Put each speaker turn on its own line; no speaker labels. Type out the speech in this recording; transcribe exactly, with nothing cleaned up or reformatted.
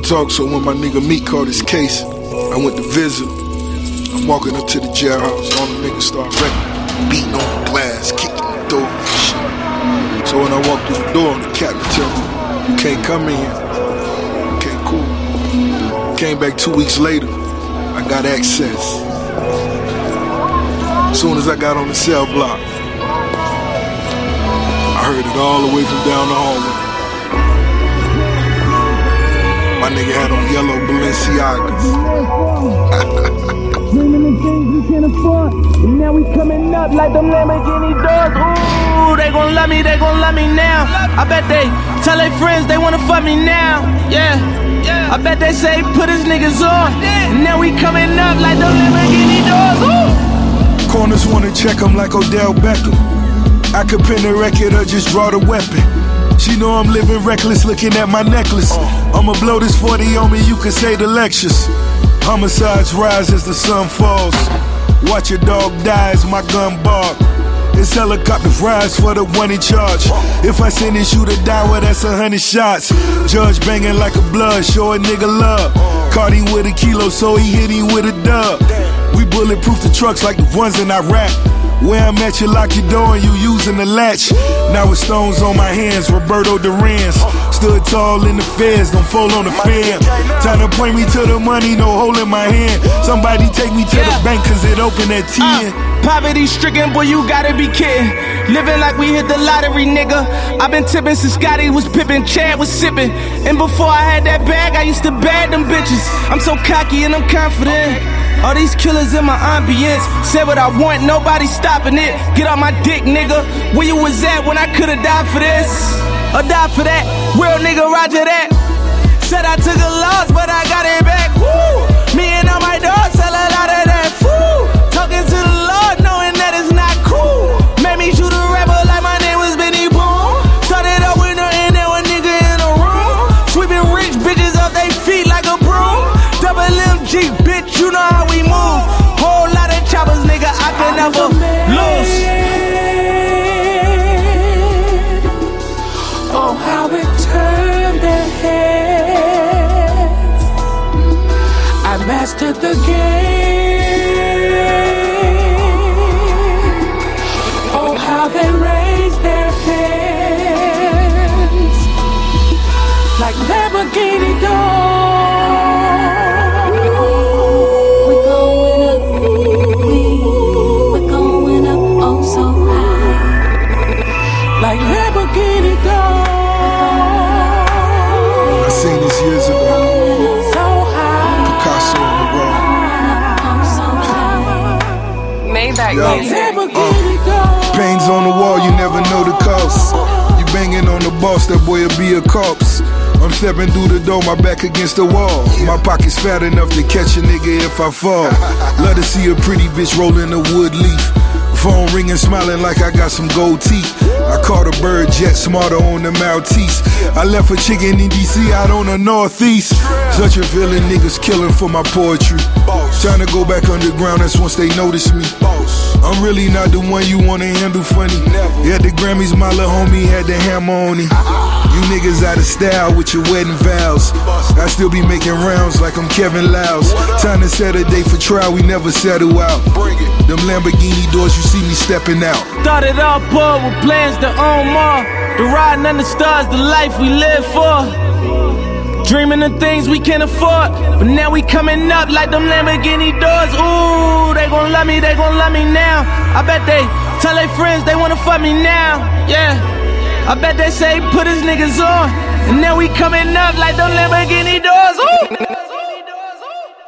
talk, so when my nigga Meek called his case, I went to visit. I'm walking up to the jailhouse, all the niggas start wrecking, beating on the glass, kicking the door and shit. So when I walk through the door, the captain tell me, you can't come in here. Okay, cool. Came back two weeks later, I got access. As soon as I got on the cell block, I heard it all the way from down the hallway. My nigga had on yellow Balenciagas.
Dreaming the things we can't afford, and now we coming up like them Lamborghini doors. Ooh, they gon' love me, they gon' love me now. I bet they tell their friends they wanna fuck me now. Yeah, I bet they say put his niggas on, and now we coming up like them Lamborghini doors. Ooh.
Corners wanna check him like Odell Beckham. I could pin the record or just draw the weapon. She know I'm living reckless, looking at my necklace. I'ma blow this forty on me, you can say the lectures. Homicides rise as the sun falls. Watch your dog die as my gun bark. It's helicopter fries for the one in charge. If I sentence you to die, well that's a hundred shots. Judge banging like a blood, show a nigga love. Caught him with a kilo, so he hit him with a dub. We bulletproof the trucks like the ones in Iraq. Where I'm at, you lock your door and you using the latch. Now with stones on my hands, Roberto Duran's. Stood tall in the feds, don't fall on the fan. Time to point me to the money, no hole in my hand. Somebody take me to yeah. the bank cause it open at ten.
uh, Poverty stricken, boy you gotta be kidding. Living like we hit the lottery, nigga. I've been tipping since Scotty was pippin', Chad was sippin'. And before I had that bag, I used to bag them bitches. I'm so cocky and I'm confident. All these killers in my ambience. Said what I want, nobody stopping it. Get on my dick, nigga. Where you was at when I could've died for this? Or died for that? Real nigga, roger that. Said I took a loss, but I got it back. Woo! Me and all my dogs sell a lot of that. Woo! Talking to the Lord, knowing that it's not cool. Made me shoot a rapper like my name was Benny Boom. Started up with nothing, there was nigga in the room. Sweeping rich bitches off they feet like a broom. Double M G, bitch, you know how we move. Whole lot of choppers, nigga, I can never lose.
Oh, how it turned their heads. I mastered the game. Oh, how they raised their hands like Lamborghini doors.
We're going up, we, we're going up, oh so high.
Like Lamborghini doors.
I seen this years ago.
So high.
Picasso on the wall.
Made that
Yo.
Lamborghini doors.
Pains on the wall, you never know the cost. You banging on the boss, that boy will be a corpse. I'm stepping through the door, my back against the wall. My pocket's fat enough to catch a nigga if I fall. Love to see a pretty bitch rolling a wood leaf. Phone ringing, smiling like I got some gold teeth. I caught a bird jet smarter on the Maltese. I left a chicken in D C out on the Northeast. Such a villain, niggas killing for my poetry. Trying to go back underground, that's once they notice me. I'm really not the one you wanna handle funny. At the Grammys, my little homie had the hammer on him. You niggas out of style with your wedding vows. I still be making rounds like I'm Kevin Lyles. Time to set a date for trial, we never settle out. Them Lamborghini doors, you see me stepping out.
Started off poor with plans to own more. The riding under stars, the life we live for. Dreaming of things we can't afford, but now we coming up like them Lamborghini doors. Ooh, they gon' love me, they gon' love me now. I bet they tell their friends they wanna fuck me now. Yeah, I bet they say put his niggas on, and now we coming up like them Lamborghini doors. Ooh.